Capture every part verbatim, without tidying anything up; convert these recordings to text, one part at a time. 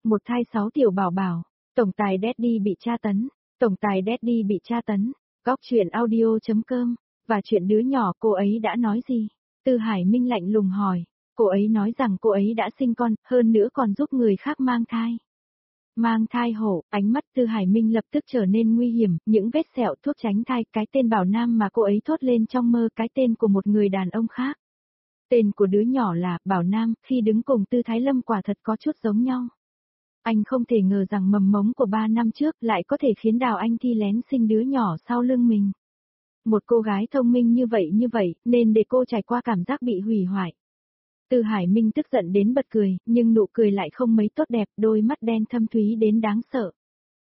một thai sáu tiểu bảo bảo, tổng tài Daddy bị tra tấn, tổng tài Daddy bị tra tấn, góc chuyện audio.com, và chuyện đứa nhỏ cô ấy đã nói gì? Tư Hải Minh lạnh lùng hỏi, cô ấy nói rằng cô ấy đã sinh con, hơn nữa còn giúp người khác mang thai. Mang thai hổ, ánh mắt Tư Hải Minh lập tức trở nên nguy hiểm, những vết sẹo thuốc tránh thai, cái tên Bảo Nam mà cô ấy thốt lên trong mơ, cái tên của một người đàn ông khác. Tên của đứa nhỏ là Bảo Nam, khi đứng cùng Tư Thái Lâm quả thật có chút giống nhau. Anh không thể ngờ rằng mầm mống của ba năm trước lại có thể khiến Đào Anh Thi lén sinh đứa nhỏ sau lưng mình. Một cô gái thông minh như vậy như vậy, nên để cô trải qua cảm giác bị hủy hoại. Tư Hải Minh tức giận đến bật cười, nhưng nụ cười lại không mấy tốt đẹp, đôi mắt đen thâm thúy đến đáng sợ.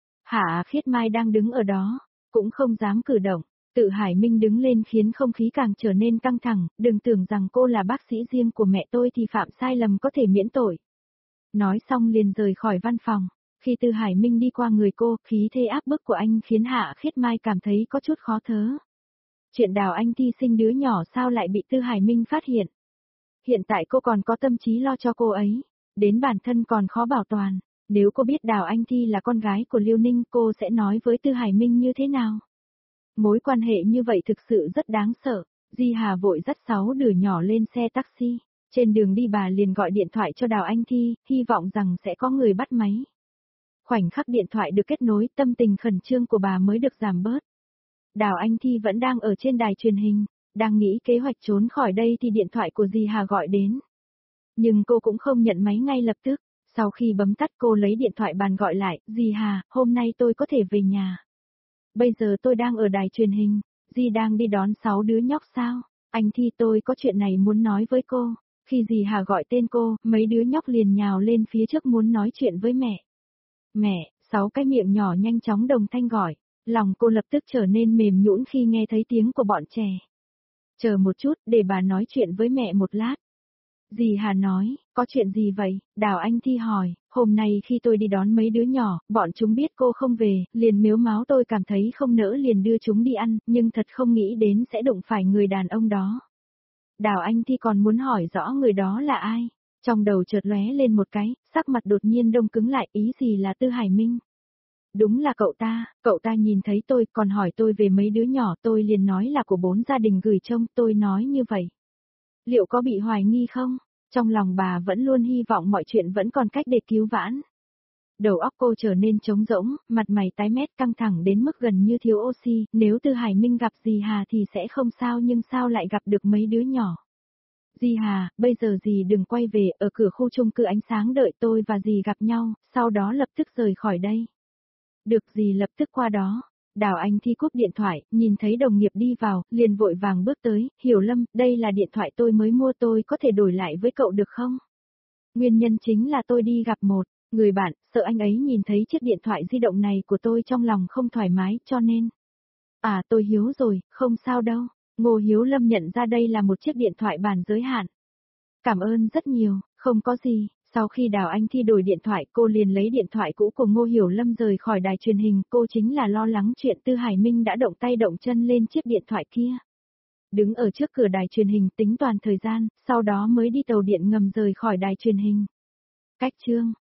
Hạ Khiết Mai đang đứng ở đó, cũng không dám cử động. Tư Hải Minh đứng lên khiến không khí càng trở nên căng thẳng, đừng tưởng rằng cô là bác sĩ riêng của mẹ tôi thì phạm sai lầm có thể miễn tội. Nói xong liền rời khỏi văn phòng. Khi Tư Hải Minh đi qua người cô, khí thế áp bức của anh khiến Hạ Khiết Mai cảm thấy có chút khó thở. Chuyện Đào Anh Thi sinh đứa nhỏ sao lại bị Tư Hải Minh phát hiện. Hiện tại cô còn có tâm trí lo cho cô ấy, đến bản thân còn khó bảo toàn. Nếu cô biết Đào Anh Thi là con gái của Liêu Ninh, cô sẽ nói với Tư Hải Minh như thế nào? Mối quan hệ như vậy thực sự rất đáng sợ. Di Hà vội dắt sáu đứa nhỏ lên xe taxi. Trên đường đi bà liền gọi điện thoại cho Đào Anh Thi, hy vọng rằng sẽ có người bắt máy. Khoảnh khắc điện thoại được kết nối, tâm tình khẩn trương của bà mới được giảm bớt. Đào Anh Thi vẫn đang ở trên đài truyền hình, đang nghĩ kế hoạch trốn khỏi đây thì điện thoại của Di Hà gọi đến. Nhưng cô cũng không nhận máy ngay lập tức, sau khi bấm tắt cô lấy điện thoại bàn gọi lại, Di Hà, hôm nay tôi có thể về nhà. Bây giờ tôi đang ở đài truyền hình, Di đang đi đón sáu đứa nhóc sao? Anh Thi tôi có chuyện này muốn nói với cô. Khi Di Hà gọi tên cô, mấy đứa nhóc liền nhào lên phía trước muốn nói chuyện với mẹ. Mẹ, sáu cái miệng nhỏ nhanh chóng đồng thanh gọi, lòng cô lập tức trở nên mềm nhũn khi nghe thấy tiếng của bọn trẻ. Chờ một chút, để bà nói chuyện với mẹ một lát. Dì Hà nói, có chuyện gì vậy? Đào Anh Thi hỏi, hôm nay khi tôi đi đón mấy đứa nhỏ, bọn chúng biết cô không về, liền mếu máo tôi cảm thấy không nỡ liền đưa chúng đi ăn, nhưng thật không nghĩ đến sẽ đụng phải người đàn ông đó. Đào Anh Thi còn muốn hỏi rõ người đó là ai. Trong đầu chợt lóe lên một cái, sắc mặt đột nhiên đông cứng lại, ý gì là Tư Hải Minh. Đúng là cậu ta, cậu ta nhìn thấy tôi còn hỏi tôi về mấy đứa nhỏ, tôi liền nói là của bốn gia đình gửi trông, tôi nói như vậy. Liệu có bị hoài nghi không? Trong lòng bà vẫn luôn hy vọng mọi chuyện vẫn còn cách để cứu vãn. Đầu óc cô trở nên trống rỗng, mặt mày tái mét căng thẳng đến mức gần như thiếu oxy, nếu Tư Hải Minh gặp Di Hà thì sẽ không sao nhưng sao lại gặp được mấy đứa nhỏ. Di Hà, bây giờ dì đừng quay về, ở cửa khu chung cư ánh sáng đợi tôi và dì gặp nhau, sau đó lập tức rời khỏi đây. Được dì lập tức qua đó. Đào Anh Thi cúp điện thoại, nhìn thấy đồng nghiệp đi vào, liền vội vàng bước tới, Hiểu Lâm, đây là điện thoại tôi mới mua, tôi có thể đổi lại với cậu được không? Nguyên nhân chính là tôi đi gặp một người bạn, sợ anh ấy nhìn thấy chiếc điện thoại di động này của tôi trong lòng không thoải mái, cho nên. À tôi hiếu rồi, không sao đâu. Ngô Hiếu Lâm nhận ra đây là một chiếc điện thoại bàn giới hạn. Cảm ơn rất nhiều, không có gì. Sau khi Đào Anh Thi đổi điện thoại, cô liền lấy điện thoại cũ của Ngô Hiểu Lâm rời khỏi đài truyền hình, cô chính là lo lắng chuyện Tư Hải Minh đã động tay động chân lên chiếc điện thoại kia. Đứng ở trước cửa đài truyền hình tính toàn thời gian, sau đó mới đi tàu điện ngầm rời khỏi đài truyền hình. Cách chương